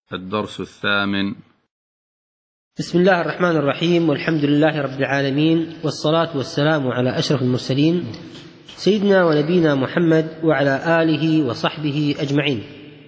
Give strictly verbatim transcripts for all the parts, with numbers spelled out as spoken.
الدرس الثامن. بسم الله الرحمن الرحيم، والحمد لله رب العالمين، والصلاة والسلام على أشرف المرسلين سيدنا ونبينا محمد وعلى آله وصحبه أجمعين.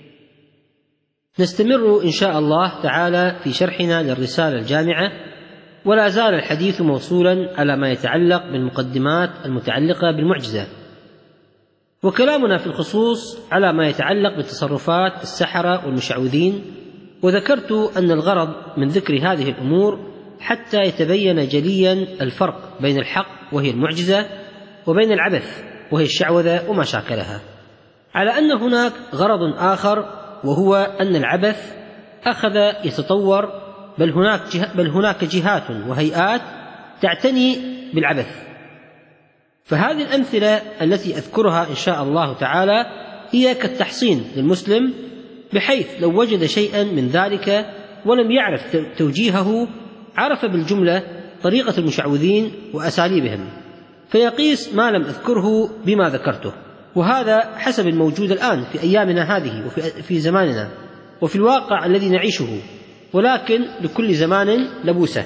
نستمر إن شاء الله تعالى في شرحنا للرسالة الجامعة، ولا زال الحديث موصولا على ما يتعلق بالمقدمات المتعلقة بالمعجزة، وكلامنا في الخصوص على ما يتعلق بتصرفات السحرة والمشعوذين. وذكرت أن الغرض من ذكر هذه الأمور حتى يتبين جليا الفرق بين الحق وهي المعجزة وبين العبث وهي الشعوذة وما شاكلها، على أن هناك غرض آخر، وهو أن العبث أخذ يتطور، بل هناك, جه بل هناك جهات وهيئات تعتني بالعبث. فهذه الأمثلة التي أذكرها إن شاء الله تعالى هي كالتحصين للمسلم، بحيث لو وجد شيئا من ذلك ولم يعرف توجيهه عرف بالجملة طريقة المشعوذين وأساليبهم، فيقيس ما لم أذكره بما ذكرته. وهذا حسب الموجود الآن في أيامنا هذه وفي زماننا وفي الواقع الذي نعيشه، ولكن لكل زمان لبوسه.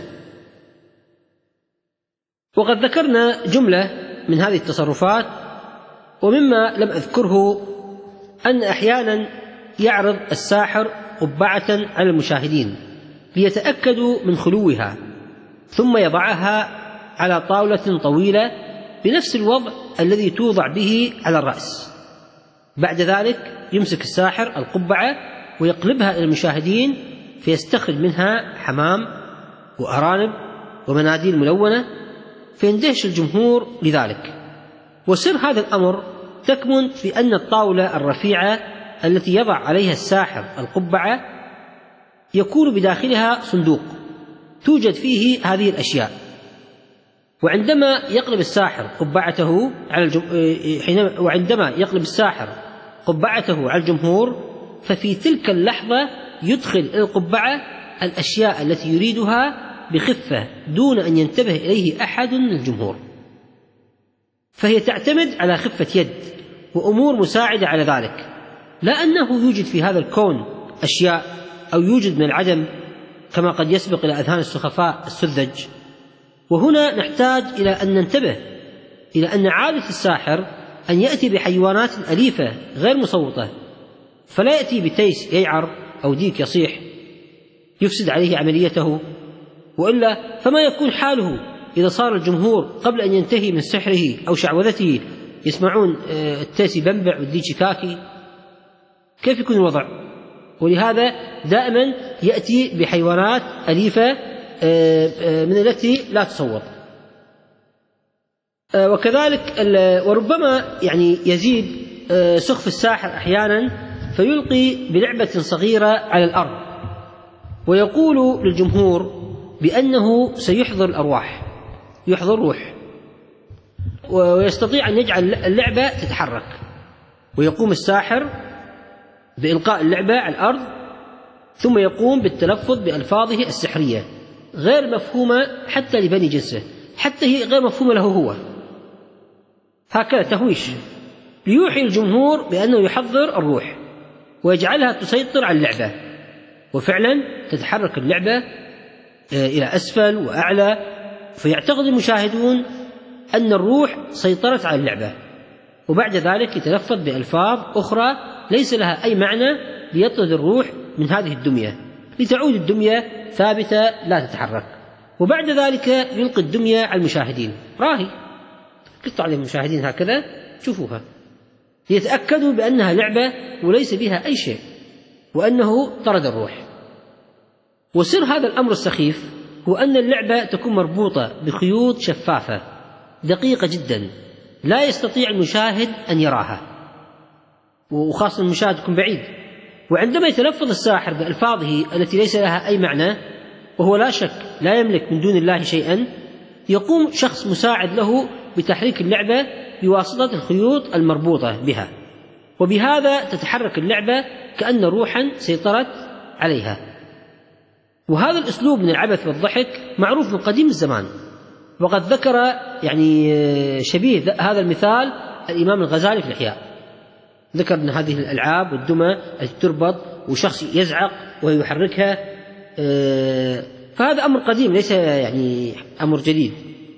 وقد ذكرنا جملة من هذه التصرفات، ومما لم أذكره أن أحيانا يعرض الساحر قبعة على المشاهدين ليتأكدوا من خلوها، ثم يضعها على طاولة طويلة بنفس الوضع الذي توضع به على الرأس. بعد ذلك يمسك الساحر القبعة ويقلبها إلى المشاهدين، فيستخرج منها حمام وأرانب ومناديل ملونة، فيندهش الجمهور لذلك. وسر هذا الأمر تكمن في أن الطاولة الرفيعة التي يضع عليها الساحر القبعة يكون بداخلها صندوق توجد فيه هذه الأشياء، وعندما يقلب الساحر قبعته على الجم... حينما وعندما يقلب الساحر قبعته على الجمهور، ففي تلك اللحظة يدخل إلى القبعة الأشياء التي يريدها بخفة دون أن ينتبه إليه أحد من الجمهور، فهي تعتمد على خفة يد وأمور مساعدة على ذلك، لا أنه يوجد في هذا الكون أشياء أو يوجد من العدم كما قد يسبق إلى أذهان السخفاء السذج. وهنا نحتاج إلى أن ننتبه إلى أن عادة الساحر أن يأتي بحيوانات أليفة غير مصوتة، فلا يأتي بتيس ييعر أو ديك يصيح يفسد عليه عمليته، وإلا فما يكون حاله إذا صار الجمهور قبل أن ينتهي من سحره أو شعوذته يسمعون التيس يبنبع والديك شكاكي، كيف يكون الوضع؟ ولهذا دائما يأتي بحيوانات أليفة من التي لا تصوت. وكذلك وربما يعني يزيد سخف الساحر أحيانا فيلقي بلعبة صغيرة على الأرض، ويقول للجمهور بأنه سيحضر الأرواح، يحضر روح، ويستطيع أن يجعل اللعبة تتحرك. ويقوم الساحر بإلقاء اللعبة على الأرض، ثم يقوم بالتلفظ بألفاظه السحرية غير مفهومة حتى لبني جنسه، حتى هي غير مفهومة له هو، هكذا تهويش ليوحي الجمهور بأنه يحضر الروح ويجعلها تسيطر على اللعبة. وفعلا تتحرك اللعبة إلى أسفل وأعلى، فيعتقد المشاهدون أن الروح سيطرت على اللعبة، وبعد ذلك يتلفظ بألفاظ أخرى ليس لها أي معنى ليطرد الروح من هذه الدمية، لتعود الدمية ثابتة لا تتحرك. وبعد ذلك يلقي الدمية على المشاهدين، راهي قطع على المشاهدين هكذا شوفوها، ليتأكدوا بأنها لعبة وليس بها أي شيء، وأنه طرد الروح. وسر هذا الأمر السخيف هو أن اللعبة تكون مربوطة بخيوط شفافة دقيقة جدا لا يستطيع المشاهد أن يراها، وخاصة المشاهد يكون بعيد. وعندما يتلفظ الساحر بألفاظه التي ليس لها أي معنى، وهو لا شك لا يملك من دون الله شيئا، يقوم شخص مساعد له بتحريك اللعبة بواسطة الخيوط المربوطة بها، وبهذا تتحرك اللعبة كأن روحا سيطرت عليها. وهذا الأسلوب من العبث والضحك معروف من قديم الزمان، وقد ذكر يعني شبيه هذا المثال الإمام الغزالي في الإحياء، ذكر أن هذه الألعاب والدمى التي تربط وشخص يزعق ويحركها، فهذا أمر قديم ليس يعني أمر جديد.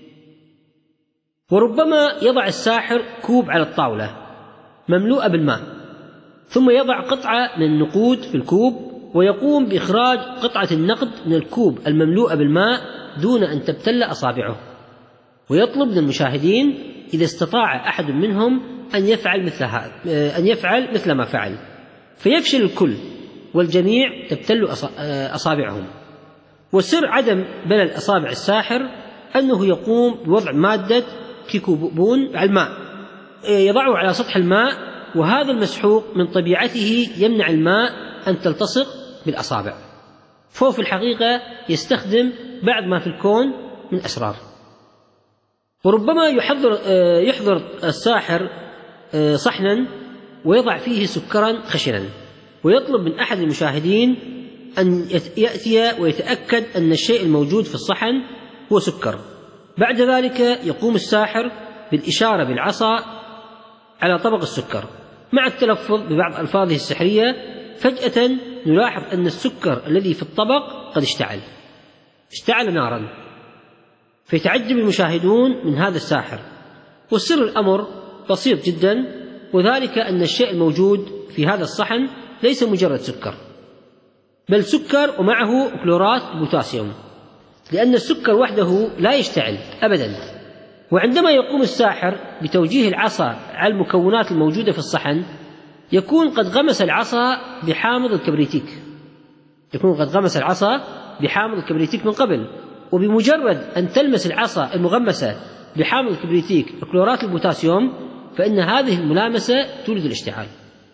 وربما يضع الساحر كوب على الطاولة مملوءة بالماء، ثم يضع قطعة من النقود في الكوب، ويقوم بإخراج قطعة النقد من الكوب المملوءة بالماء دون أن تبتل أصابعه، ويطلب من المشاهدين إذا استطاع أحد منهم أن يفعل مثل هذا أن يفعل مثل ما فعل، فيفشل الكل والجميع تبتل أصابعهم. وسر عدم بلل أصابع الساحر أنه يقوم بوضع مادة كيكوبون على الماء، يضعه على سطح الماء، وهذا المسحوق من طبيعته يمنع الماء أن تلتصق بالأصابع، فهو في الحقيقة يستخدم بعض ما في الكون من أسرار. وربما يحضر يحضر الساحر صحنا ويضع فيه سكرا خشنا، ويطلب من أحد المشاهدين أن يأتي ويتأكد أن الشيء الموجود في الصحن هو سكر. بعد ذلك يقوم الساحر بالإشارة بالعصا على طبق السكر مع التلفظ ببعض ألفاظه السحرية. فجأة نلاحظ أن السكر الذي في الطبق قد اشتعل اشتعل نارا، فيتعجب المشاهدون من هذا الساحر. وسر الأمر بسيط جدا، وذلك أن الشيء الموجود في هذا الصحن ليس مجرد سكر، بل سكر ومعه كلورات بوتاسيوم، لأن السكر وحده لا يشتعل أبدا. وعندما يقوم الساحر بتوجيه العصا على المكونات الموجودة في الصحن، يكون قد غمس العصا بحامض الكبريتيك يكون قد غمس العصا بحامض الكبريتيك من قبل، وبمجرد أن تلمس العصا المغمسة بحامض الكبريتيك كلورات البوتاسيوم فإن هذه الملامسة تولد الاشتعال.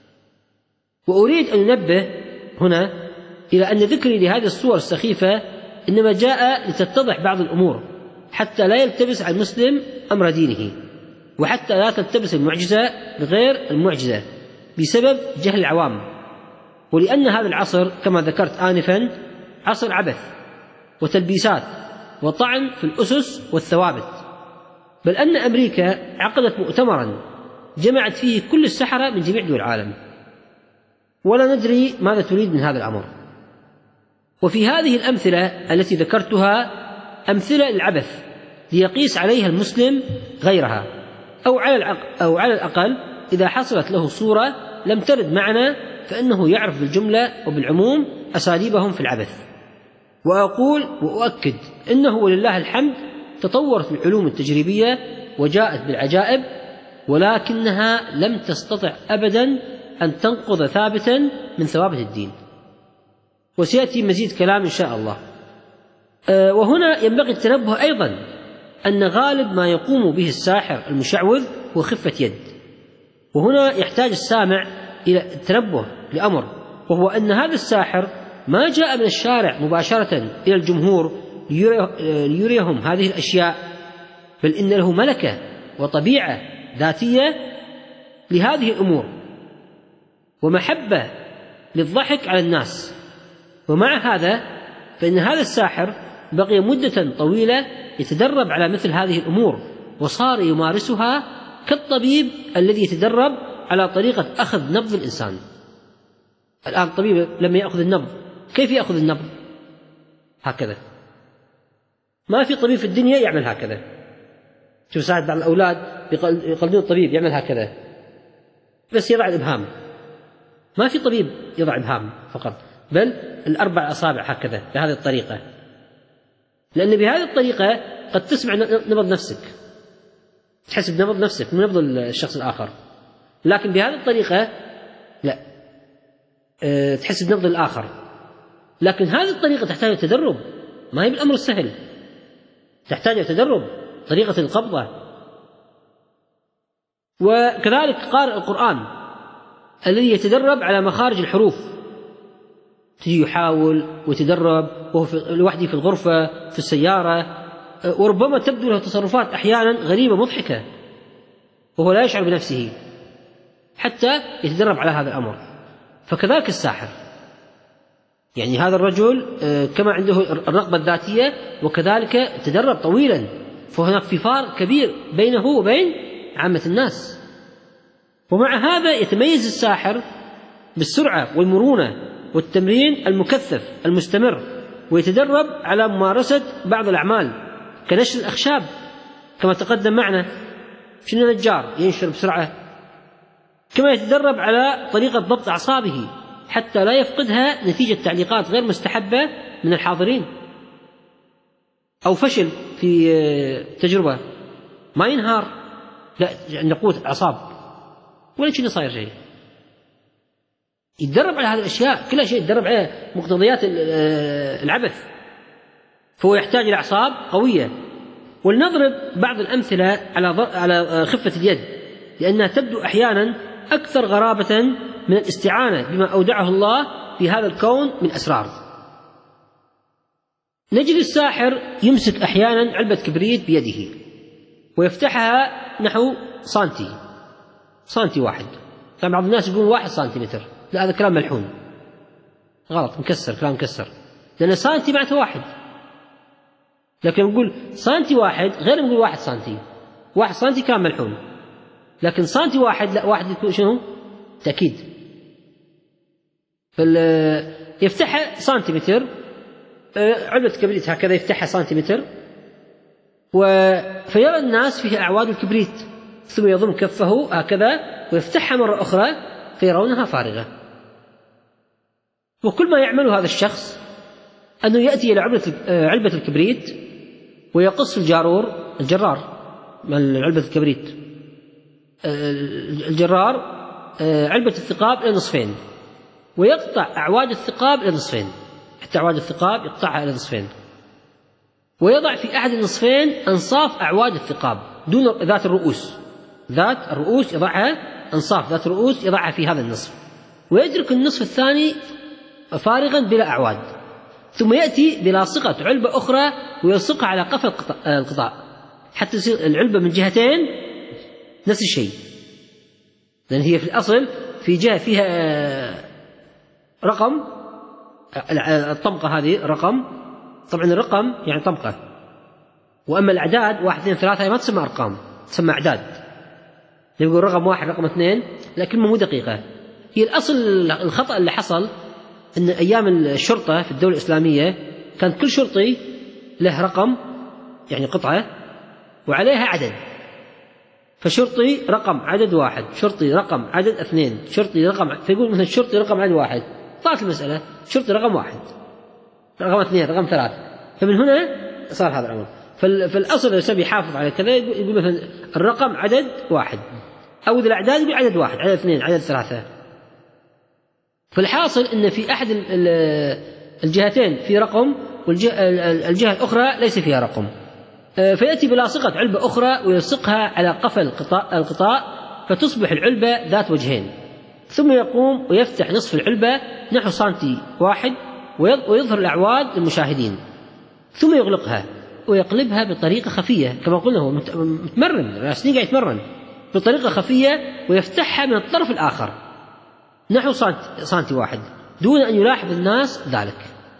وأريد أن ننبه هنا إلى أن ذكري لهذه الصور السخيفة إنما جاء لتتضح بعض الأمور، حتى لا يلتبس على المسلم أمر دينه، وحتى لا تلتبس المعجزة بغير المعجزة بسبب جهل العوام. ولأن هذا العصر كما ذكرت آنفا عصر عبث وتلبيسات وطعن في الأسس والثوابت، بل أن أمريكا عقدت مؤتمرا جمعت فيه كل السحرة من جميع دول العالم، ولا ندري ماذا تريد من هذا الأمر. وفي هذه الأمثلة التي ذكرتها أمثلة للعبث ليقيس عليها المسلم غيرها، أو على أو على الأقل إذا حصلت له صورة لم ترد معنا فإنه يعرف بالجملة وبالعموم أساليبهم في العبث. وأقول وأؤكد إنه ولله الحمد تطورت العلوم التجريبية وجاءت بالعجائب، ولكنها لم تستطع أبدا أن تنقض ثابتا من ثوابت الدين، وسيأتي مزيد كلام إن شاء الله. أه وهنا ينبغي التنبه أيضا أن غالب ما يقوم به الساحر المشعوذ هو خفة يد، وهنا يحتاج السامع إلى التنبه لأمر، وهو أن هذا الساحر ما جاء من الشارع مباشرة إلى الجمهور ليريهم هذه الأشياء، بل إن له ملكة وطبيعة ذاتية لهذه الأمور، ومحبة للضحك على الناس. ومع هذا فإن هذا الساحر بقي مدة طويلة يتدرب على مثل هذه الأمور، وصار يمارسها كالطبيب الذي يتدرب على طريقة أخذ نبض الإنسان. الآن الطبيب لما يأخذ النبض كيف يأخذ النبض؟ هكذا. ما في طبيب في الدنيا يعمل هكذا. شوف ساعات بعض الأولاد يقلدون الطبيب يعمل هكذا، بس يضع الإبهام. ما في طبيب يضع إبهام فقط، بل الأربع أصابع هكذا بهذه الطريقة، لأن بهذه الطريقة قد تسمع نبض نفسك، تحس بنبض نفسك من نبض الشخص الآخر، لكن بهذه الطريقة لا، أه تحس بنبض الآخر. لكن هذه الطريقة تحتاج تدرب، ما هي بالأمر السهل، تحتاج تدرب طريقة القبضة. وكذلك قارئ القرآن الذي يتدرب على مخارج الحروف، تجي يحاول ويتدرب وهو لوحده في الغرفة في السيارة، وربما تبدو له تصرفات أحيانا غريبة مضحكة وهو لا يشعر بنفسه حتى يتدرب على هذا الأمر. فكذلك الساحر، يعني هذا الرجل كما عنده الرغبة الذاتية وكذلك تدرب طويلا، فهناك في فارق كبير بينه وبين عامة الناس. ومع هذا يتميز الساحر بالسرعة والمرونة والتمرين المكثف المستمر، ويتدرب على ممارسة بعض الأعمال كنشر الأخشاب كما تقدم معنا، شنو نجار ينشر بسرعة، كما يتدرب على طريقة ضبط أعصابه حتى لا يفقدها نتيجة تعليقات غير مستحبة من الحاضرين أو فشل في تجربة، ما ينهار، لا عنده قوة أعصاب ولا شيء صاير شيء. يتدرب على هذه الأشياء كلها، شيء يتدرب على مقتضيات العبث، فهو يحتاج إلى أعصاب قوية. ولنضرب بعض الأمثلة على على خفة اليد، لأنها تبدو أحيانا أكثر غرابة من الاستعانة بما أودعه الله في هذا الكون من أسرار. نجد الساحر يمسك أحيانا علبة كبريت بيده ويفتحها نحو سنتي سنتي واحد. طبعا بعض الناس يقول واحد سنتيمتر، لا هذا كلام ملحون غلط، مكسر، كلام مكسر، لأن سنتي معناته واحد، لكن نقول سنتي واحد غير نقول واحد سنتي. واحد سنتي كلام ملحون، لكن سنتي واحد لا، واحد يكون شنو؟ تأكيد. يفتحها سنتيمتر، علبة كبريت هكذا يفتحها سنتيمتر، فيرى الناس فيها أعواد الكبريت، ثم يضم كفه هكذا ويفتحها مرة أخرى فيرونها فارغة. وكل ما يعمل هذا الشخص أنه يأتي إلى علبة الكبريت ويقص الجارور الجرار من علبة الكبريت الجرار علبة الثقاب إلى نصفين، ويقطع أعواد الثقاب إلى نصفين، حتى أعواد الثقاب يقطعها إلى نصفين، ويضع في أحد النصفين أنصاف أعواد الثقاب دون ذات الرؤوس، ذات الرؤوس يضعها، أنصاف ذات الرؤوس يضعها في هذا النصف، ويترك النصف الثاني فارغا بلا أعواد، ثم يأتي بلاصقة علبة أخرى ويلصقها على قفا القطاع حتى تصير العلبة من جهتين نفس الشيء، لأن هي في الأصل في جهة فيها رقم، الطبقة هذه رقم، طبعا الرقم يعني طبقة، وأما الأعداد واحد اثنين ثلاثة ما تسمى أرقام، تسمى أعداد. يقول رقم واحد رقم اثنين، لكن مو دقيقة. هي الأصل الخطأ اللي حصل أن أيام الشرطة في الدولة الإسلامية كان كل شرطي له رقم يعني قطعة وعليها عدد، فشرطي رقم عدد واحد، شرطي رقم عدد اثنين، شرطي رقم، فيقول مثلا شرطي رقم عدد واحد، طلعت المسألة شرطي رقم واحد رقم اثنين رقم ثلاثة، فمن هنا صار هذا الأمر. فالأصل الذي يحافظ على كذا يقول مثلا الرقم عدد واحد، أو إذا الأعداد يقول عدد واحد، عدد اثنين، عدد ثلاثة. فالحاصل أن في أحد الجهتين في رقم والجهة الأخرى ليس فيها رقم، فيأتي بلاصقة علبة أخرى ويلصقها على قفا القطاع, القطاع فتصبح العلبة ذات وجهين، ثم يقوم ويفتح نصف العلبة نحو سنتي واحد ويظهر الأعواد للمشاهدين، ثم يغلقها ويقلبها بطريقة خفية، كما قلنا هو متمرن، سنين قاعد يتمرن بطريقة خفية، ويفتحها من الطرف الآخر نحو سنتي واحد دون أن يلاحظ الناس ذلك.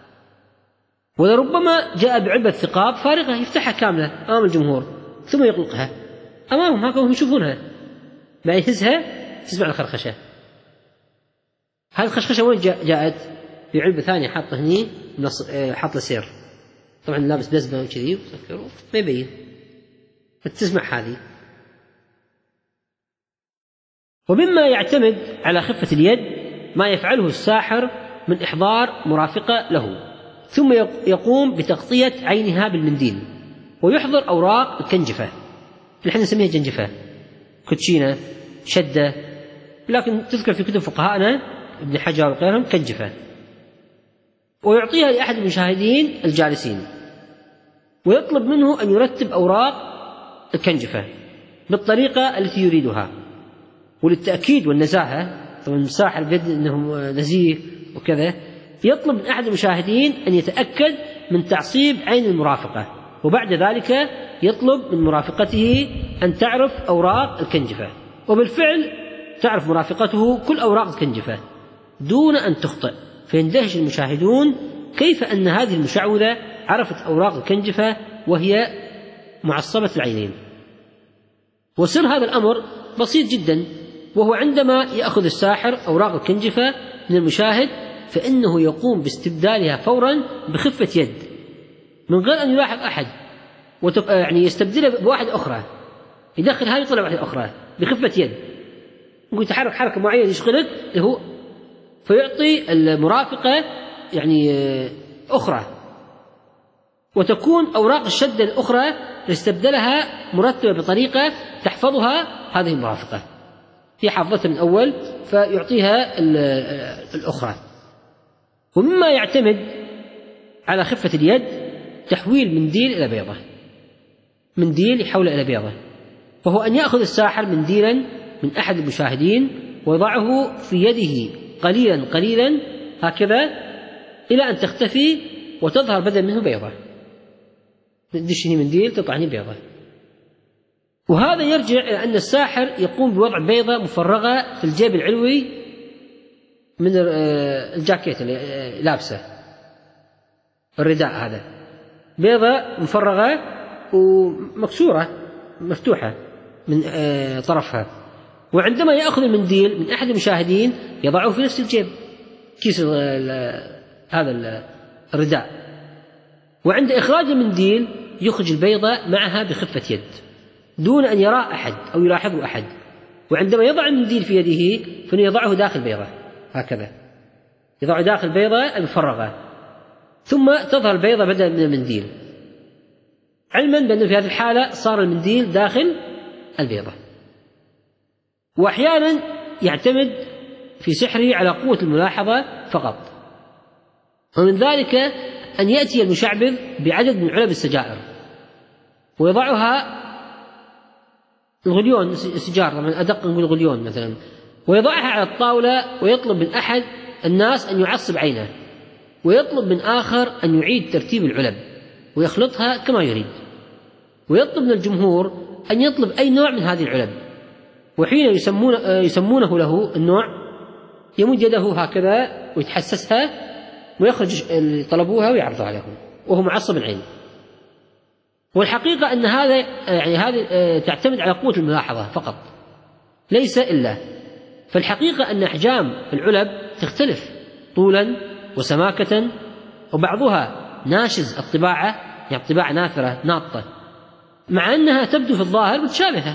ولربما جاء بعلبة ثقاب فارغة يفتحها كاملة أمام الجمهور ثم يغلقها أمامهم هكذا هم يشوفونها، ما يهزها تسمع الخرخشة. هذه الخشخشة وين جاءت؟ في علبة ثانية حاطة هني حاط سير، طبعا لابس بزمة وكذي ما يبين، فتسمع هذه. ومما يعتمد على خفة اليد ما يفعله الساحر من إحضار مرافقة له، ثم يقوم بتغطية عينها بالمنديل، ويحضر أوراق الكنجفة، نحن نسميها جنجفة، كوتشينة، شدة، لكن تذكر في كتب فقهائنا ابن حجر وغيرهم كنجفة، ويعطيها لأحد المشاهدين الجالسين، ويطلب منه أن يرتب أوراق الكنجفة بالطريقة التي يريدها. وللتأكيد والنزاهة، طبعا الساحر بيد أنه نزيه وكذا، يطلب من أحد المشاهدين أن يتأكد من تعصيب عين المرافقة، وبعد ذلك يطلب من مرافقته أن تعرف أوراق الكنجفة، وبالفعل تعرف مرافقته كل أوراق الكنجفة دون أن تخطئ، فيندهش المشاهدون كيف أن هذه المشعوذة عرفت أوراق الكنجفة وهي معصبة العينين. وسر هذا الأمر بسيط جدا، وهو عندما يأخذ الساحر أوراق الكنجفة من المشاهد فإنه يقوم باستبدالها فورا بخفة يد من غير أن يلاحظ أحد، يعني يستبدلها بواحدة أخرى، يدخل هذه يطلع واحدة أخرى بخفة يد، ممكن يتحرك حركة معينة يشغلك هو، فيعطي المرافقة يعني أخرى، وتكون أوراق الشدة الأخرى استبدلها مرتبة بطريقة تحفظها هذه المرافقة، هي حافظتها من أول فيعطيها الأخرى. ومما يعتمد على خفة اليد تحويل منديل إلى بيضة، منديل يحوله إلى بيضة، وهو أن يأخذ الساحر منديلا من أحد المشاهدين ويضعه في يده قليلا قليلا هكذا إلى أن تختفي وتظهر بدل منه بيضة، تدشني منديل تطعني بيضة. وهذا يرجع إلى أن الساحر يقوم بوضع بيضة مفرغة في الجيب العلوي من الجاكيت اللي لابسه، الرداء هذا بيضة مفرغة ومكسورة مفتوحة من طرفها، وعندما يأخذ المنديل من أحد المشاهدين يضعه في نفس الجيب كيس هذا الرداء، وعند إخراج المنديل يخرج البيضة معها بخفة يد دون أن يرى أحد أو يلاحظه أحد، وعندما يضع المنديل في يده فإنه يضعه داخل بيضة هكذا، يضع داخل بيضة المفرغة، ثم تظهر البيضة بدلا من المنديل، علما بأنه في هذه الحالة صار المنديل داخل البيضة. وأحيانا يعتمد في سحره على قوة الملاحظة فقط، ومن ذلك أن يأتي المشعبذ بعدد من علب السجائر ويضعها الغليون السجار، طبعا أدق نقول غليون مثلا، ويضعها على الطاولة ويطلب من أحد الناس أن يعصب عينه، ويطلب من آخر أن يعيد ترتيب العلب ويخلطها كما يريد، ويطلب من الجمهور أن يطلب أي نوع من هذه العلب، وحين يسمون يسمونه له النوع يمد يده هكذا ويتحسسها ويخرج اللي طلبوها ويعرضها لهم وهو معصب العين. والحقيقة أن هذا يعني هذه تعتمد على قوة الملاحظة فقط ليس إلا، فالحقيقة أن أحجام العلب تختلف طولا وسماكة، وبعضها ناشز الطباعة يعني طباعة ناثرة ناطة، مع أنها تبدو في الظاهر متشابهة،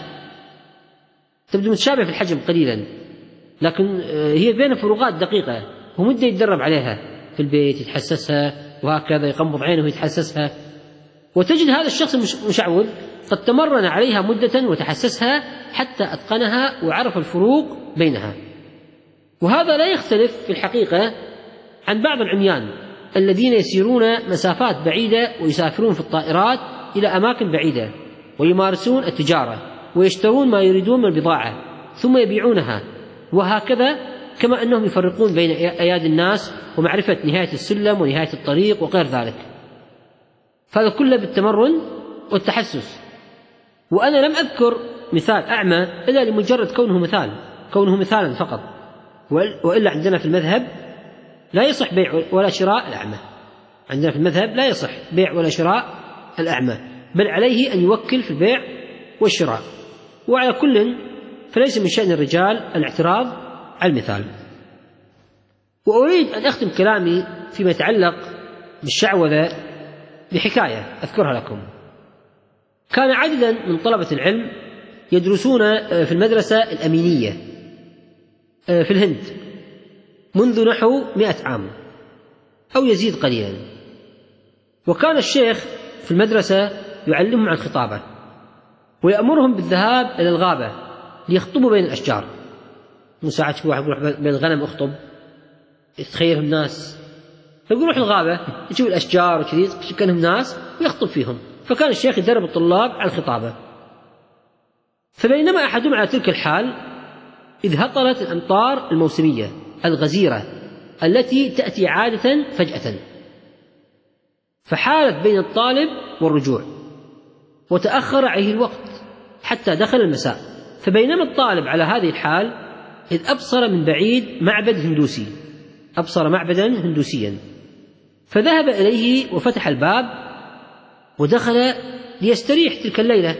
تبدو متشابهة في الحجم قليلا، لكن هي بين فروقات دقيقة، هو مدة يتدرب عليها في البيت يتحسسها وهكذا يغمض عينه ويتحسسها. وتجد هذا الشخص المشعوذ قد تمرن عليها مدة وتحسسها حتى أتقنها وعرف الفروق بينها. وهذا لا يختلف في الحقيقة عن بعض العميان الذين يسيرون مسافات بعيدة ويسافرون في الطائرات إلى أماكن بعيدة ويمارسون التجارة ويشترون ما يريدون من البضاعة ثم يبيعونها، وهكذا كما أنهم يفرقون بين أيادي الناس ومعرفة نهاية السلم ونهاية الطريق وغير ذلك، فهذا كله بالتمرن والتحسس. وأنا لم أذكر مثال أعمى إلا لمجرد كونه مثال كونه مثالا فقط، وإلا عندنا في المذهب لا يصح بيع ولا شراء الأعمى، عندنا في المذهب لا يصح بيع ولا شراء الأعمى، بل عليه أن يوكل في البيع والشراء. وعلى كل فليس من شأن الرجال الاعتراض على المثال. وأريد أن أختم كلامي فيما يتعلق بالشعوذة بحكاية أذكرها لكم. كان عددا من طلبة العلم يدرسون في المدرسة الأمينية في الهند منذ نحو مئة عام أو يزيد قليلا، وكان الشيخ في المدرسة يعلمهم عن الخطابة ويأمرهم بالذهاب إلى الغابة ليخطبوا بين الأشجار. مساعد واحد يروح بين الغنم يخطب يتخيلهم الناس، فيقول روح الغابة يشوف الأشجار وكذي كأنهم ناس ويخطب فيهم. فكان الشيخ يدرب الطلاب على الخطابة. فبينما أحدهم على تلك الحال إذ هطلت الأمطار الموسمية الغزيرة التي تأتي عادة فجأة، فحالت بين الطالب والرجوع وتأخر عليه الوقت حتى دخل المساء. فبينما الطالب على هذه الحال إذ أبصر من بعيد معبد هندوسي أبصر معبدا هندوسيا، فذهب إليه وفتح الباب ودخل ليستريح تلك الليلة،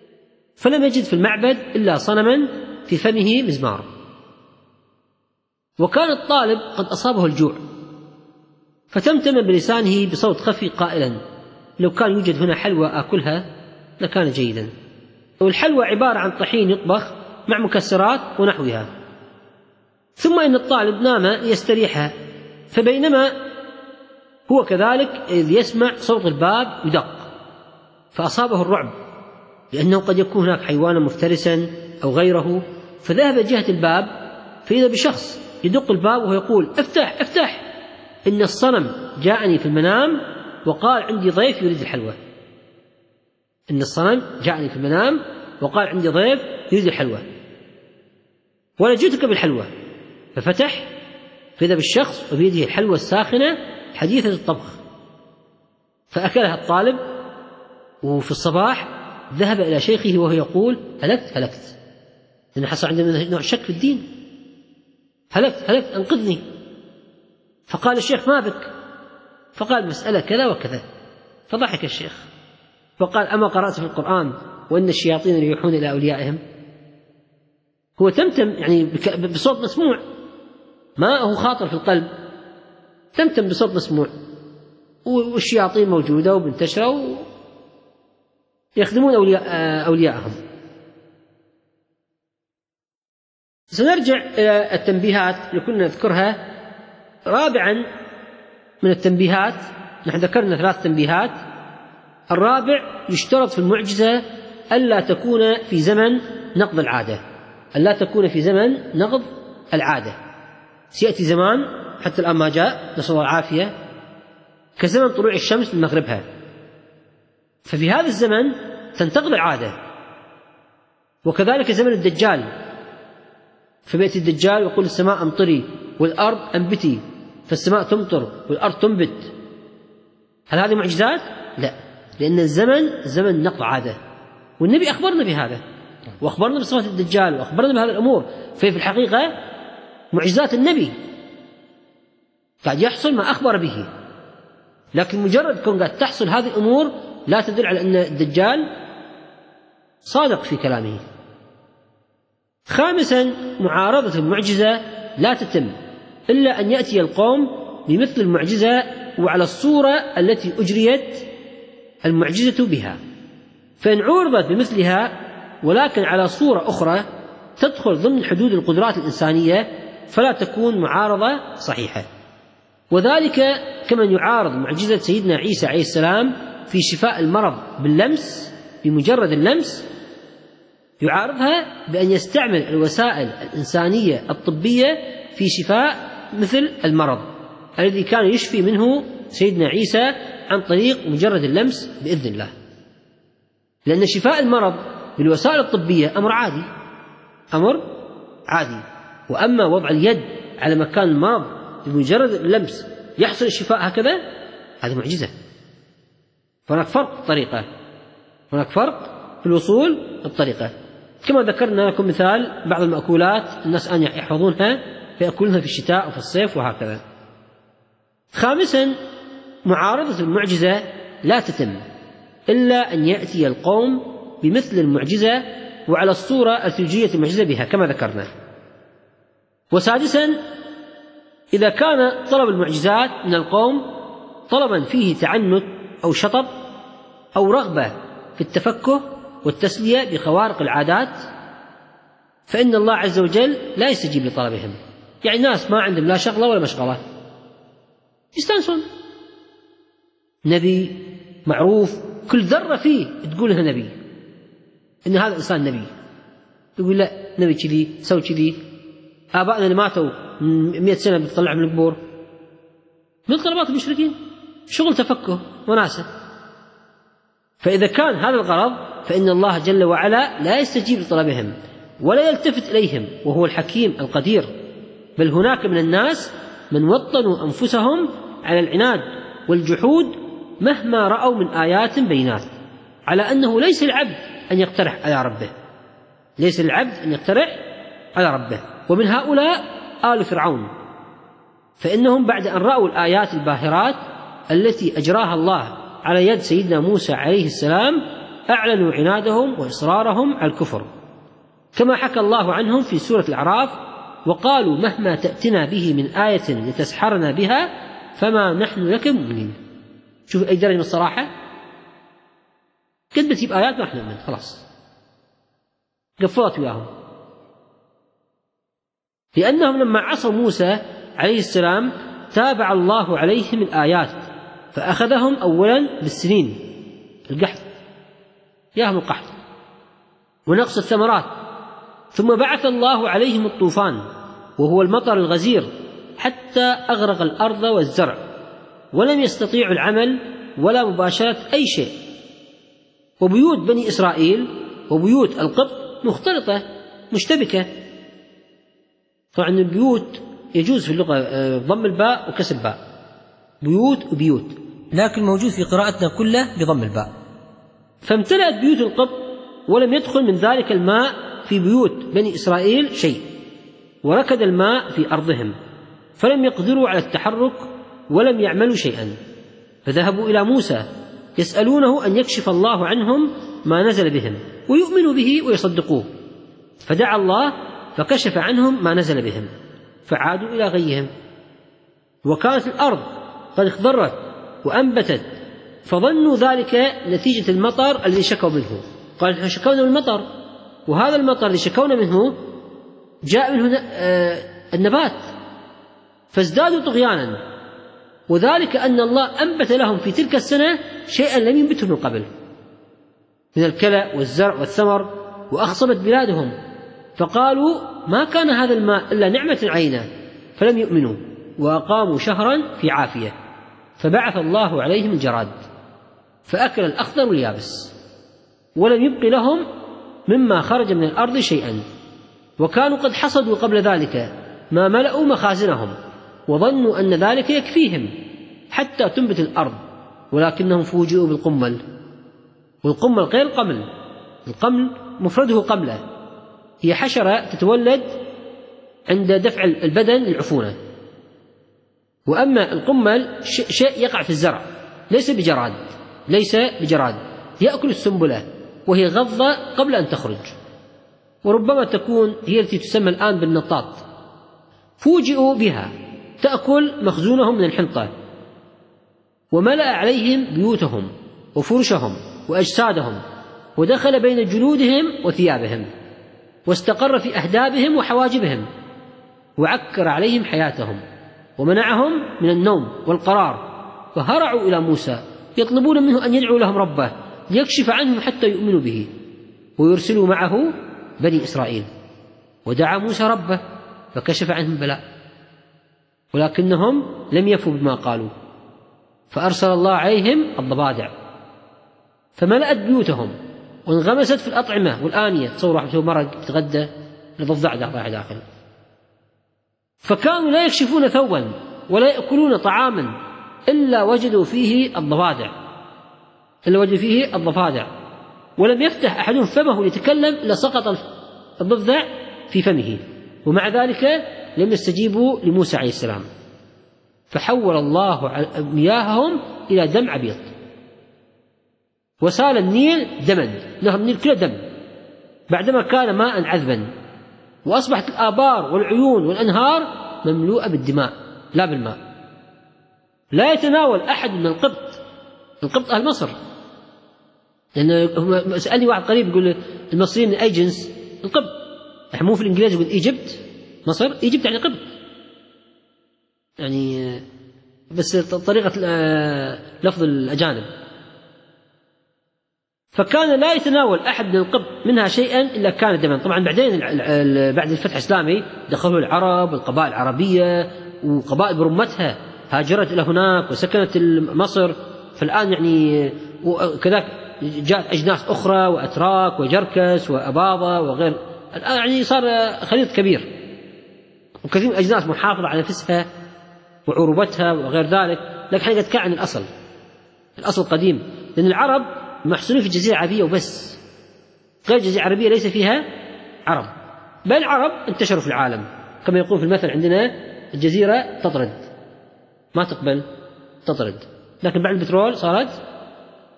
فلم يجد في المعبد إلا صنما في فمه مزمار. وكان الطالب قد أصابه الجوع، فتمتم بلسانه بصوت خفي قائلا: لو كان يوجد هنا حلوى آكلها لكان جيدا. والحلوى عبارة عن طحين يطبخ مع مكسرات ونحوها. ثم إن الطالب نام ليستريح، فبينما هو كذلك إذ يسمع صوت الباب يدق، فأصابه الرعب لأنه قد يكون هناك حيوانا مفترسا أو غيره، فذهب جهة الباب فإذا بشخص يدق الباب وهو يقول: افتح افتح، إن الصنم جاءني في المنام وقال عندي ضيف يريد الحلوى. إن الصنم جاءني في المنام وقال عندي ضيف يريد الحلوى وأنا جئتك بالحلوى. ففتح فإذا بالشخص وبيده الحلوى الساخنة حديثة الطبخ، فأكلها الطالب. وفي الصباح ذهب إلى شيخه وهو يقول: هلكت هلكت، لأن حصل عندنا نوع شك في الدين، هلكت هلكت أنقذني. فقال الشيخ: ما بك؟ فقال: مسألة كذا وكذا. فضحك الشيخ فقال: أما قرأت في القرآن وإن الشياطين يوحون إلى أوليائهم؟ هو تمتم يعني بصوت مسموع، ما هو خاطر في القلب، تمتم بصوت مسموع، والشياطين موجودة ومنتشرة ويخدمون أولياء أولياءهم. سنرجع إلى التنبيهات اللي كنا نذكرها. رابعا من التنبيهات، نحن ذكرنا ثلاث تنبيهات. الرابع: يشترط في المعجزة ألا تكون في زمن نقض العادة، ألا تكون في زمن نقض العادة. سيأتي زمان حتى الآن ما جاء، نسأل الله العافية، كزمن طلوع الشمس من مغربها، ففي هذا الزمن تنتقض العادة. وكذلك زمن الدجال، فبيأتي الدجال ويقول: السماء أمطري والأرض أنبتي، فالسماء تمطر والأرض تنبت. هل هذه معجزات؟ لا، لأن الزمن زمن نقض عادة، والنبي أخبرنا بهذا، وأخبرنا بصفات الدجال، وأخبرنا بهذه الأمور. فهي في الحقيقة معجزات النبي قاعد يحصل ما أخبر به، لكن مجرد كون قاعد تحصل هذه الأمور لا تدل على أن الدجال صادق في كلامه. خامسا: معارضة المعجزة لا تتم إلا أن يأتي القوم بمثل المعجزة وعلى الصورة التي أجريت المعجزة بها، فإن عورضت بمثلها ولكن على صورة أخرى تدخل ضمن حدود القدرات الإنسانية فلا تكون معارضة صحيحة. وذلك كمن يعارض معجزة سيدنا عيسى عليه السلام في شفاء المرض باللمس، بمجرد اللمس، يعارضها بأن يستعمل الوسائل الإنسانية الطبية في شفاء مثل المرض الذي كان يشفي منه سيدنا عيسى عن طريق مجرد اللمس بإذن الله. لأن شفاء المرض بالوسائل الطبية أمر عادي، أمر عادي. وأما وضع اليد على مكان المرض بمجرد اللمس يحصل الشفاء هكذا، هذه معجزة. هناك فرق في الطريقة، هناك فرق في الوصول الطريقة. كما ذكرنا لكم مثال بعض المأكولات الناس أن يحفظونها فيأكلونها في الشتاء وفي الصيف وهكذا. خامسا: معارضة المعجزة لا تتم إلا أن يأتي القوم بمثل المعجزة وعلى الصورة التي أجريت المعجزة بها كما ذكرنا. وسادسا: إذا كان طلب المعجزات من القوم طلبا فيه تعنت أو شطط أو رغبة في التفكه والتسلية بخوارق العادات فإن الله عز وجل لا يستجيب لطلبهم. يعني ناس ما عندهم لا شغلة ولا مشغلة، يستانسون، نبي معروف كل ذرة فيه تقول له نبي، إن هذا الإنسان نبي، يقول لا نبي كذي سوي كذي. آبائنا اللي ماتوا من مئة سنة بتطلعهم من القبور من طلبات المشركين، شغل تفكه وناسة. فإذا كان هذا الغرض فإن الله جل وعلا لا يستجيب لطلبهم ولا يلتفت إليهم وهو الحكيم القدير. بل هناك من الناس من وطنوا أنفسهم على العناد والجحود مهما رأوا من آيات بينات، على أنه ليس العبد أن يقترح على ربه، ليس العبد أن يقترح على ربه. ومن هؤلاء آل فرعون، فإنهم بعد أن رأوا الآيات الباهرات التي أجراها الله على يد سيدنا موسى عليه السلام أعلنوا عنادهم وإصرارهم على الكفر، كما حكى الله عنهم في سورة الأعراف: وقالوا مهما تأتنا به من آية لتسحرنا بها فما نحن لك مؤمنين. شوف أي درجة من الصراحة، قد بتجيب آيات ما نحن نؤمن، خلاص قفلت وياهم. لأنهم لما عصوا موسى عليه السلام تابع الله عليهم الآيات فأخذهم أولا بالسنين، القحط ياهم القحط ونقص الثمرات، ثم بعث الله عليهم الطوفان وهو المطر الغزير حتى أغرق الأرض والزرع ولم يستطيعوا العمل ولا مباشرة أي شيء. وبيوت بني إسرائيل وبيوت القبط مختلطة مشتبكة. طبعا البيوت يجوز في اللغة ضم الباء وكسر الباء، بيوت وبيوت، لكن موجود في قراءتنا كله بضم الباء. فامتلأت بيوت القبط ولم يدخل من ذلك الماء في بيوت بني إسرائيل شيء، وركد الماء في أرضهم فلم يقدروا على التحرك ولم يعملوا شيئا. فذهبوا إلى موسى يسألونه أن يكشف الله عنهم ما نزل بهم ويؤمنوا به ويصدقوه، فدعا الله فكشف عنهم ما نزل بهم فعادوا إلى غيهم. وكانت الأرض قد اخضرت وأنبتت فظنوا ذلك نتيجة المطر الذي شكوا منه. قال نحن شكونا من المطر، وهذا المطر اللي شكونا منه جاء منه النبات، فازدادوا طغيانا، وذلك أن الله أنبت لهم في تلك السنة شيئا لم ينبته من قبل من الكلأ والزرع والثمر، وأخصبت بلادهم، فقالوا ما كان هذا الماء إلا نعمة علينا، فلم يؤمنوا وأقاموا شهرا في عافية. فبعث الله عليهم الجراد فأكل الأخضر واليابس ولم يبق لهم مما خرج من الأرض شيئا. وكانوا قد حصدوا قبل ذلك ما ملأوا مخازنهم وظنوا أن ذلك يكفيهم حتى تنبت الأرض، ولكنهم فوجئوا بالقمل. والقمل غير القمل، القمل مفرده قملة، هي حشرة تتولد عند دفع البدن للعفونة. وأما القمل شيء يقع في الزرع ليس بجراد، ليس بجراد يأكل السنبلة وهي غضة قبل أن تخرج، وربما تكون هي التي تسمى الآن بالنطاط. فوجئوا بها تأكل مخزونهم من الحنطة، وملأ عليهم بيوتهم وفرشهم وأجسادهم، ودخل بين جلودهم وثيابهم، واستقر في أهدابهم وحواجبهم، وعكر عليهم حياتهم ومنعهم من النوم والقرار. فهرعوا إلى موسى يطلبون منه أن يدعو لهم ربه ليكشف عنهم حتى يؤمنوا به ويرسلوا معه بني إسرائيل. ودعا موسى ربه فكشف عنهم بلاء، ولكنهم لم يفوا بما قالوا، فأرسل الله عليهم الضفادع فملأت بيوتهم وانغمست في الأطعمة والآنية. تصور واحد يسوي مرق يتغدى الضفدع داخل، فكانوا لا يكشفون ثوبا ولا يأكلون طعاما إلا وجدوا فيه الضفادع إلا وجدوا فيه الضفادع ولم يفتح أحدهم فمه ليتكلم إلا سقط الضفدع في فمه، ومع ذلك لم يستجيبوا لموسى عليه السلام. فحول الله مياههم إلى دم عبيط، وسال النيل دما، نهر النيل كله دم بعدما كان ماء عذبا، وأصبحت الآبار والعيون والأنهار مملوءة بالدماء لا بالماء. لا يتناول أحد من القبط، القبط أهل مصر، لأن سألني واحد قريب يقول المصريين من أي جنس؟ القبط. مو في الإنجليزي يقول إيجيبت، مصر إيجيبت يعني قبط، يعني بس طريقة لفظ الأجانب. فكان لا يتناول أحد من القبط منها شيئا إلا كان دما. طبعا بعدين بعد الفتح الإسلامي دخلوا العرب، القبائل العربية وقبائل برمتها هاجرت إلى هناك وسكنت مصر. فالآن يعني كذلك جاءت أجناس أخرى وأتراك وجركس وأباضة وغير، الآن يعني صار خليط كبير، وكثير من الأجناس محافظة على نفسها وعروبتها وغير ذلك، لكن حقيقة كان عن الأصل الأصل قديم، لأن العرب محصورين في الجزيرة العربية وبس، غير الجزيرة العربية ليس فيها عرب، بل العرب انتشروا في العالم كما يقول في المثل عندنا الجزيرة تطرد ما تقبل تطرد، لكن بعد البترول صارت.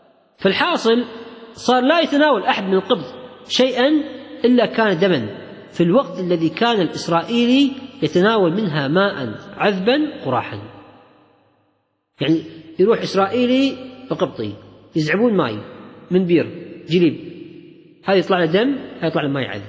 فالحاصل صار لا يتناول أحد من القبط شيئا إلا كان دما، في الوقت الذي كان الإسرائيلي يتناول منها ماء عذبا قراحا. يعني يروح إسرائيلي وقبطي يزعبون ماء من بير جليب، هذا يطلع له دم، هذا يطلع له ماء عذب.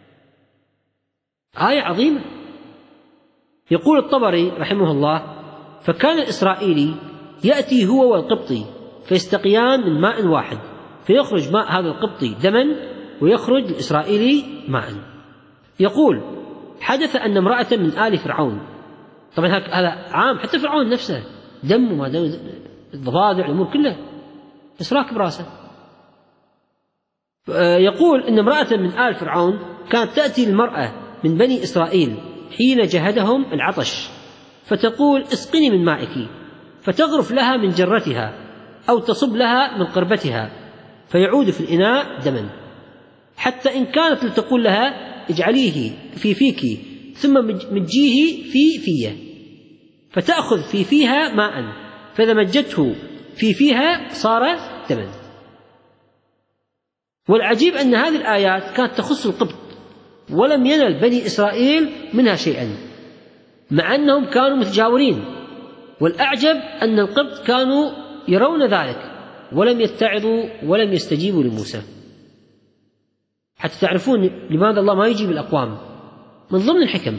آية عظيمة. يقول الطبري رحمه الله: فكان الإسرائيلي يأتي هو والقبطي فيستقيان من ماء واحد، فيخرج ماء هذا القبطي دما ويخرج الإسرائيلي ماء. يقول: حدث أن امرأة من آل فرعون، طبعا هذا عام حتى فرعون نفسه، دم وما دم، الضفادع، الأمور كلها بس راكب راسه. يقول إن امرأة من آل فرعون كانت تأتي المرأة من بني إسرائيل حين جهدهم العطش، فتقول: اسقني من مائك، فتغرف لها من جرتها أو تصب لها من قربتها، فيعود في الإناء دما، حتى إن كانت لتقول لها: اجعليه في فيك ثم مجيه في فيه، فتأخذ في فيها ماء، فإذا مجته في فيها صار دما. والعجيب أن هذه الآيات كانت تخص القبط، ولم ينل بني إسرائيل منها شيئا، مع أنهم كانوا متجاورين. والأعجب أن القبط كانوا يرون ذلك ولم يتعظوا ولم يستجيبوا لموسى، حتى تعرفون لماذا الله ما يجيب الأقوام، من ضمن الحكم.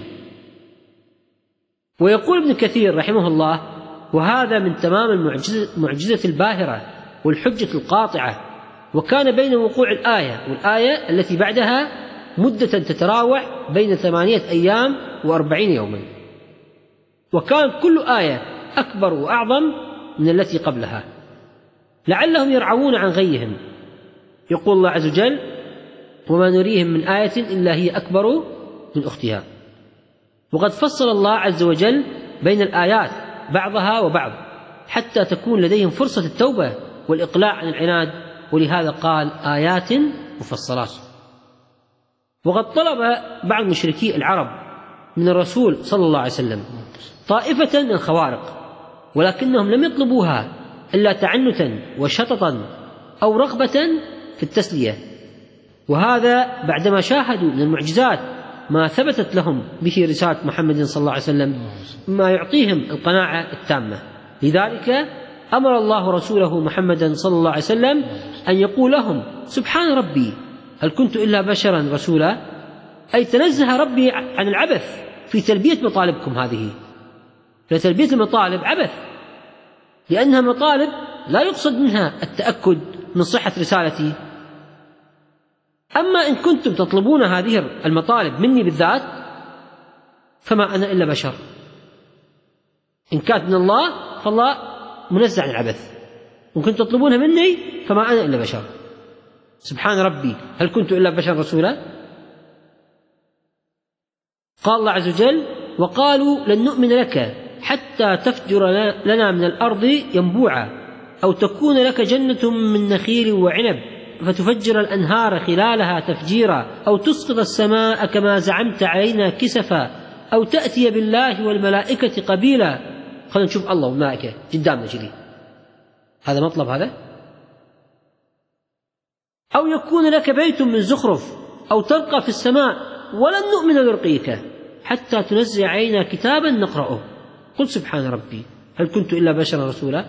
ويقول ابن كثير رحمه الله: وهذا من تمام المعجزة الباهرة والحجة القاطعة. وكان بين وقوع الآية والآية التي بعدها مدة تتراوح بين ثمانية أيام وأربعين يوما، وكان كل آية أكبر وأعظم من التي قبلها، لعلهم يرعون عن غيهم. يقول الله عز وجل: وما نريهم من آية إلا هي أكبر من أختها. وقد فصل الله عز وجل بين الآيات بعضها وبعض حتى تكون لديهم فرصة التوبة والإقلاع عن العناد، ولهذا قال: آيات مفصلات. وقد طلب بعض مشركي العرب من الرسول صلى الله عليه وسلم طائفة من الخوارق، ولكنهم لم يطلبوها إلا تعنتا وشططا أو رغبة في التسلية، وهذا بعدما شاهدوا من المعجزات ما ثبتت لهم به رسالة محمد صلى الله عليه وسلم، ما يعطيهم القناعة التامة. لذلك أمر الله رسوله محمدا صلى الله عليه وسلم أن يقول لهم: سبحان ربي هل كنت إلا بشرا رسولا، أي تنزه ربي عن العبث في تلبية مطالبكم هذه. فتلبية المطالب عبث، لأنها مطالب لا يقصد منها التأكد من صحة رسالتي. أما إن كنتم تطلبون هذه المطالب مني بالذات فما أنا إلا بشر، إن كانت من الله فالله منزه عن العبث، وإن كنتم تطلبونها مني فما أنا إلا بشر. سبحان ربي هل كنت إلا بشر رسولا. قال الله عز وجل: وقالوا لن نؤمن لك حتى تفجر لنا من الأرض ينبوعا، أو تكون لك جنة من نخيل وعنب فتفجر الأنهار خلالها تفجيرا، أو تسقط السماء كما زعمت علينا كسفا، أو تأتي بالله والملائكة قبيلا. خلينا نشوف الله والملائكة قدامنا جلي، هذا مطلب هذا. أو يكون لك بيت من زخرف، أو ترقى في السماء ولن نؤمن لرقيك حتى تنزل علينا كتابا نقرأه. قل سبحان ربي هل كنت إلا بشرا رسولا.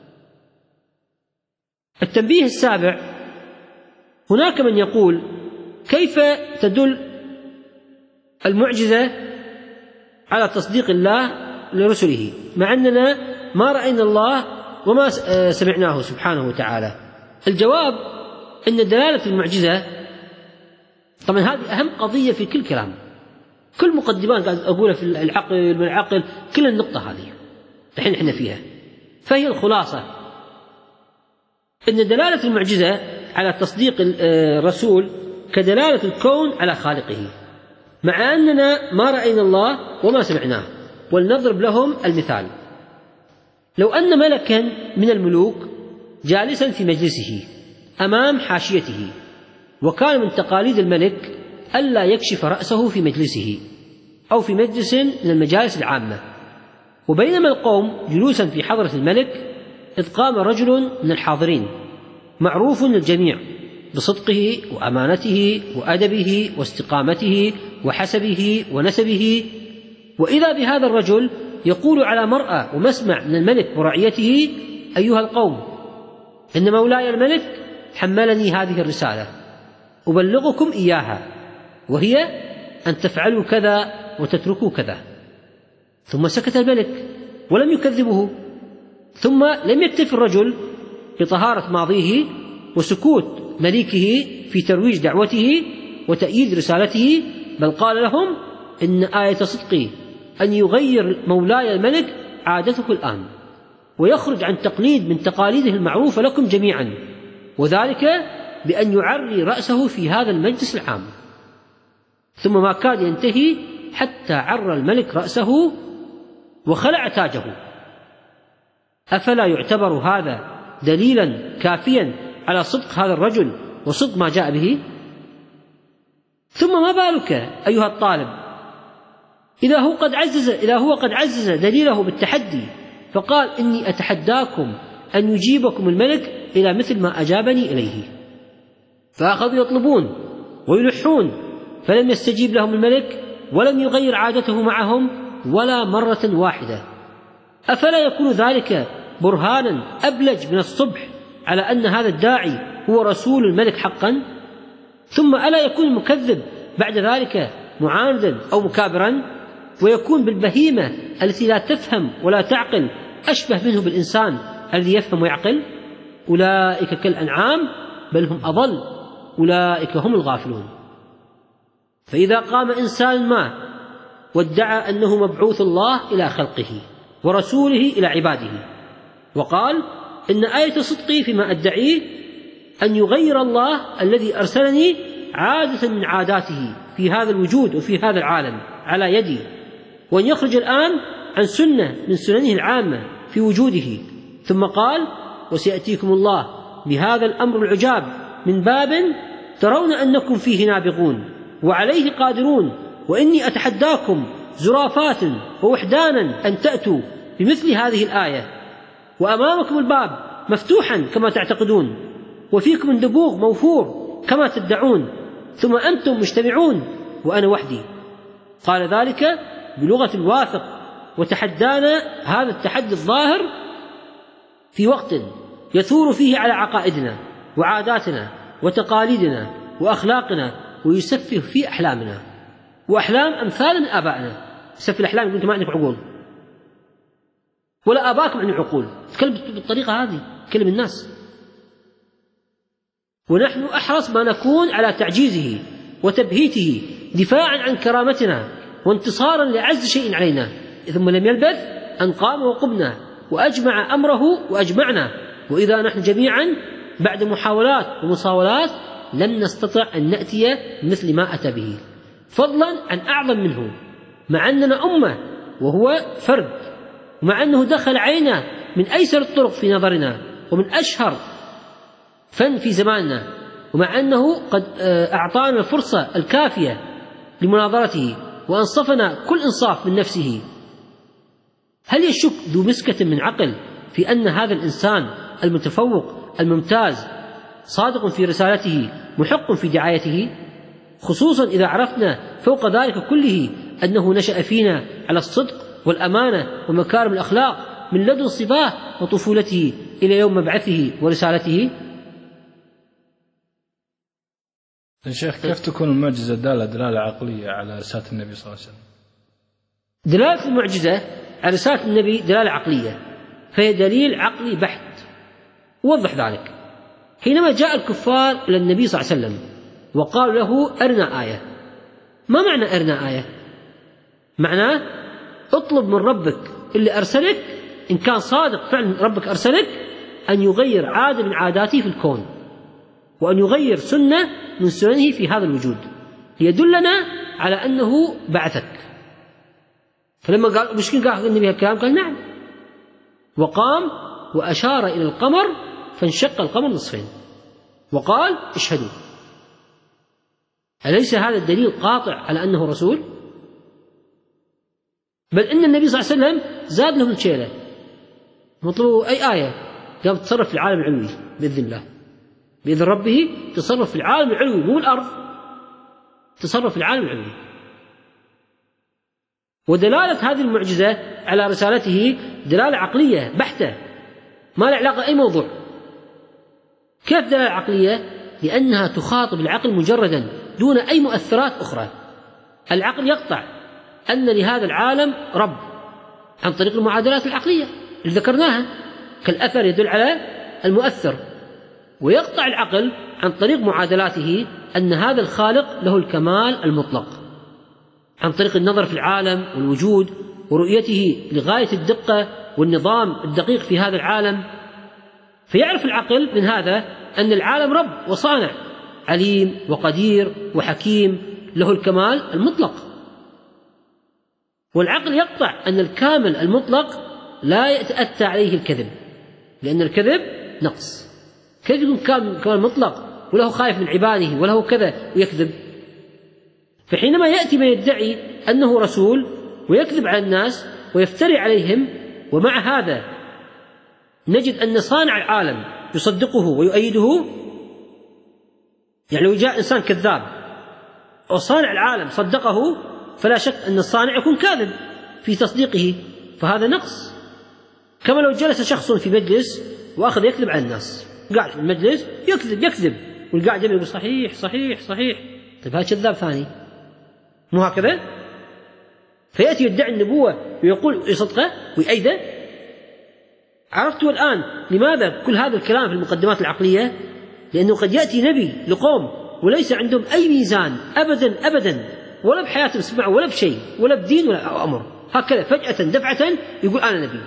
التنبيه السابع: هناك من يقول: كيف تدل المعجزة على تصديق الله لرسله مع أننا ما رأينا الله وما سمعناه سبحانه وتعالى؟ الجواب أن دلالة المعجزة، طبعا هذه أهم قضية في كل كلام، كل مقدمات قاعد أقولها في العقل والعقل، كل النقطة هذه الحين احنا فيها. فهي الخلاصة أن دلالة المعجزة على تصديق الرسول كدلالة الكون على خالقه، مع أننا ما رأينا الله وما سمعناه. ولنضرب لهم المثال: لو أن ملكا من الملوك جالسا في مجلسه أمام حاشيته، وكان من تقاليد الملك ألا يكشف رأسه في مجلسه أو في مجلس من المجالس العامة، وبينما القوم جلوسا في حضرة الملك إذ قام رجل من الحاضرين معروف للجميع بصدقه وأمانته وأدبه واستقامته وحسبه ونسبه. وإذا بهذا الرجل يقول على مرأى ومسمع من الملك ورعيته: أيها القوم، إن مولاي الملك حملني هذه الرسالة أبلغكم إياها، وهي أن تفعلوا كذا وتتركوا كذا. ثم سكت الملك ولم يكذبه. ثم لم يكتف الرجل بطهارة ماضيه وسكوت مليكه في ترويج دعوته وتأييد رسالته، بل قال لهم: إن آية صدقي أن يغير مولاي الملك عادته الآن ويخرج عن تقليد من تقاليده المعروفة لكم جميعا، وذلك بأن يعري رأسه في هذا المجلس العام. ثم ما كاد ينتهي حتى عرى الملك رأسه وخلع تاجه. أفلا يعتبر هذا دليلا كافيا على صدق هذا الرجل وصدق ما جاء به؟ ثم ما بالك أيها الطالب إذا هو قد عزز إذا هو قد عزز دليله بالتحدي، فقال: إني أتحداكم أن يجيبكم الملك إلى مثل ما أجابني إليه. فأخذوا يطلبون ويلحون، فلم يستجيب لهم الملك ولم يغير عادته معهم ولا مرة واحدة. أفلا يكون ذلك برهانا أبلج من الصبح على أن هذا الداعي هو رسول الملك حقا؟ ثم ألا يكون المكذب بعد ذلك معاندا أو مكابرا، ويكون بالبهيمة التي لا تفهم ولا تعقل أشبه منه بالإنسان الذي يفهم ويعقل؟ أولئك كالأنعام بل هم أضل، أولئك هم الغافلون. فإذا قام إنسان ما وادعى أنه مبعوث الله إلى خلقه ورسوله إلى عباده، وقال: إن آية صدقي فيما أدعيه أن يغير الله الذي أرسلني عادة من عاداته في هذا الوجود وفي هذا العالم على يدي، وأن يخرج الآن عن سنة من سننه العامة في وجوده، ثم قال: وسيأتيكم الله بهذا الأمر العجاب من باب ترون أنكم فيه نابغون وعليه قادرون، وإني أتحداكم زرافات ووحدانا أن تأتوا بمثل هذه الآية، وأمامكم الباب مفتوحا كما تعتقدون، وفيكم النبوغ موفور كما تدعون، ثم أنتم مجتمعون وأنا وحدي. قال ذلك بلغة الواثق، وتحدانا هذا التحدي الظاهر في وقت يثور فيه على عقائدنا وعاداتنا وتقاليدنا وأخلاقنا، ويسفه في أحلامنا وأحلام أمثال من آبائنا. يسفه الأحلام يقول: أنتم ما عندكم عقول ولا آباءكم عندهم عقول، تكلم بالطريقة هذه، تكلم الناس. ونحن أحرص ما نكون على تعجيزه وتبهيته دفاعا عن كرامتنا وانتصارا لأعز شيء علينا. ثم لم يلبث أن قام وقمنا وأجمع أمره وأجمعنا، وإذا نحن جميعا بعد محاولات ومصاولات لم نستطع أن نأتي مثل ما أتى به، فضلا عن أعظم منه، مع أننا أمة وهو فرد، ومع أنه دخل علينا من أيسر الطرق في نظرنا ومن أشهر فن في زماننا، ومع أنه قد أعطانا الفرصة الكافية لمناظرته وأنصفنا كل إنصاف من نفسه. هل يشك ذو مسكة من عقل في أن هذا الإنسان المتفوق الممتاز صادق في رسالته محق في دعايته؟ خصوصا إذا عرفنا فوق ذلك كله أنه نشأ فينا على الصدق والأمانة ومكارم الأخلاق من لدن صباه وطفولته إلى يوم مبعثه ورسالته. الشيخ، كيف تكون المعجزة دالة دلالة عقلية على رسالة النبي صلى الله عليه وسلم؟ دلالة المعجزة على رسالة النبي دلالة عقلية، فهي دليل عقلي بحت. ووضح ذلك حينما جاء الكفار إلى النبي صلى الله عليه وسلم وقالوا له: أرنا آية. ما معنى أرنا آية؟ معناه اطلب من ربك اللي أرسلك، إن كان صادق فعلا ربك أرسلك، أن يغير عادة من عاداته في الكون، وأن يغير سنة من سننه في هذا الوجود ليدلنا على أنه بعثك. فلما قال المشركين قال النبي هالكلام، قال: نعم. وقام وأشار إلى القمر فانشق القمر نصفين وقال: اشهدوا. أليس هذا الدليل قاطع على أنه رسول؟ بل إن النبي صلى الله عليه وسلم زاد لهم الشيلة، مطلوب أي آية قام تصرف في العالم العلوي بإذن الله، بإذن ربه تصرف في العالم العلوي مو الأرض، تصرف في العالم العلوي. ودلالة هذه المعجزة على رسالته دلالة عقلية بحتة ما لها علاقة أي موضوع. كيف دلالة عقلية؟ لأنها تخاطب العقل مجردا دون أي مؤثرات أخرى. العقل يقطع أن لهذا العالم رب عن طريق المعادلات العقلية اللي ذكرناها، كالأثر يدل على المؤثر، ويقطع العقل عن طريق معادلاته أن هذا الخالق له الكمال المطلق عن طريق النظر في العالم والوجود ورؤيته لغاية الدقة والنظام الدقيق في هذا العالم. فيعرف العقل من هذا أن العالم رب وصانع عليم وقدير وحكيم له الكمال المطلق. والعقل يقطع أن الكامل المطلق لا يتأتى عليه الكذب، لأن الكذب نقص. كيف يكون كامل مطلق وله خايف من عباده وله كذا ويكذب؟ فحينما يأتي من يدعي أنه رسول ويكذب على الناس ويفتري عليهم، ومع هذا نجد أن صانع العالم يصدقه ويؤيده، يعني لو جاء إنسان كذاب وصانع العالم صدقه فلا شك أن الصانع يكون كاذب في تصديقه، فهذا نقص. كما لو جلس شخص في مجلس وأخذ يكذب على الناس، قاعد في المجلس يكذب يكذب والقاعد جنبه يقول صحيح صحيح صحيح، طيب هذا كذاب ثاني، مو هكذا؟ فيأتي يدعي النبوة ويقول يصدقه ويأيده. عرفتوا الآن لماذا كل هذا الكلام في المقدمات العقلية؟ لأنه قد يأتي نبي لقوم وليس عندهم أي ميزان أبدا أبدا، ولا بحياتهم سمعوا ولا بشيء ولا بدين ولا أمر، هكذا فجأة دفعة يقول أنا نبي.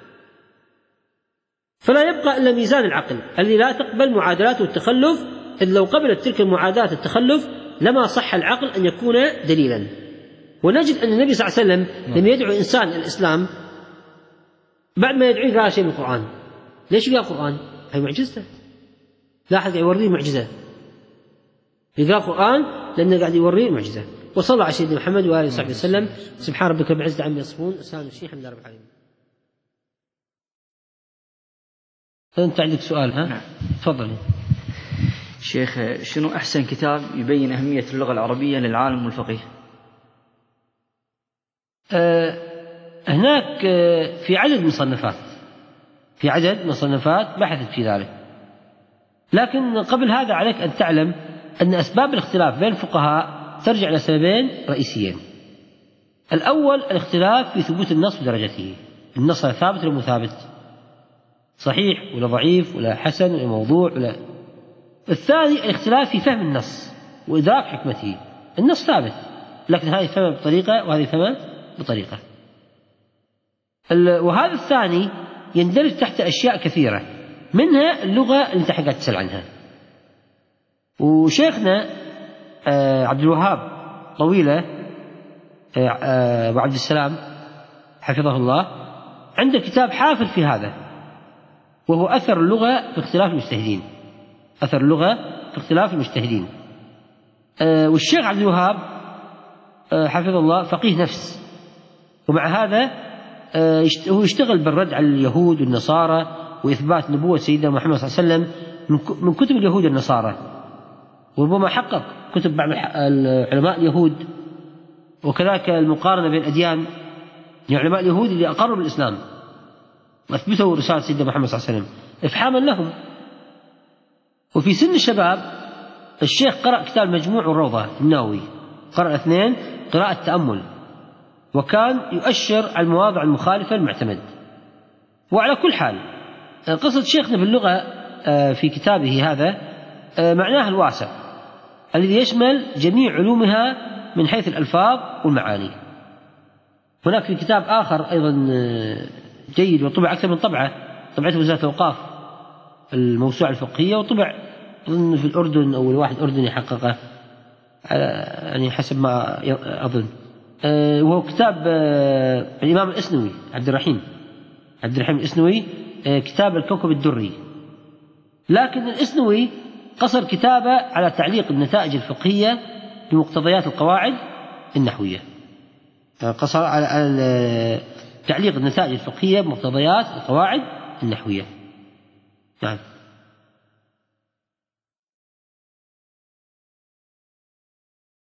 فلا يبقى إلا ميزان العقل الذي لا تقبل معادلاته التخلف، إذ لو قبلت تلك المعادلات التخلف لما صح العقل أن يكون دليلا. ونجد أن النبي صلى الله عليه وسلم لم يدعو إنسان إلى الإسلام بعد ما يدعوه قال شيء من القرآن. ليش قال القرآن؟ هي معجزته، لاحظ يوريه معجزة، قال القرآن لأنه قاعد يوريه معجزة. وصلى الله على سيدنا محمد وآله وصحبه وسلم. سبحان ربك رب العزة عما يصفون، وسلام الحمد لله رب العالمين. أنت عندك سؤال؟ ها؟ نعم. تفضل. شيخ، شنو أحسن كتاب يبين أهمية اللغة العربية للعالم والفقيه؟ أه هناك في عدد مصنفات في عدد مصنفات بحثت في ذلك، لكن قبل هذا عليك أن تعلم أن أسباب الاختلاف بين الفقهاء ترجع إلى سببين رئيسيين. الأول الاختلاف في ثبوت النص ودرجته، النص ثابت ولا مثابت، صحيح ولا ضعيف ولا حسن ولا موضوع ولا. الثاني الاختلاف في فهم النص وإدراك حكمته. النص ثابت لكن هذه فهمه بطريقة وهذه فهمه بطريقة. وهذا الثاني يندرج تحت أشياء كثيرة، منها اللغة اللي أنت حقا تسأل عنها. وشيخنا عبد الوهاب طويلة وعبد السلام حفظه الله عنده كتاب حافل في هذا، وهو أثر اللغة في اختلاف المجتهدين. أثر اللغة في اختلاف المجتهدين. والشيخ عبد الوهاب حفظه الله فقيه نفس، ومع هذا هو يشتغل بالرد على اليهود والنصارى وإثبات نبوة سيدنا محمد صلى الله عليه وسلم من كتب اليهود والنصارى، وربما حقق كتب بعض علماء اليهود، وكذلك المقارنة بين الأديان، يعني علماء اليهود اللي أقروا بالإسلام وأثبتوا رسالة سيدنا محمد صلى الله عليه وسلم إفحاما لهم. وفي سن الشباب الشيخ قرأ كتاب مجموع والروضة النووي، قرأ اثنين قراءة تأمل، وكان يؤشر على المواضع المخالفة المعتمد. وعلى كل حال قصة شيخنا في اللغة في كتابه هذا معناه الواسع الذي يشمل جميع علومها من حيث الألفاظ والمعاني. هناك في كتاب آخر أيضا جيد وطبع أكثر من طبعة، طبعته وزارة الأوقاف، الموسوعة الفقهية، وطبع أظن في الأردن أو الواحد أردني حققه يعني حسب ما أظن، وهو كتاب الإمام الإسنوي عبد الرحيم عبد الرحيم الإسنوي، كتاب الكوكب الدري. لكن الإسنوي قصر كتابه على تعليق النتائج الفقهية بمقتضيات القواعد النحوية، قصر على تعليق النتائج الفقهية بمقتضيات القواعد النحوية. نعم.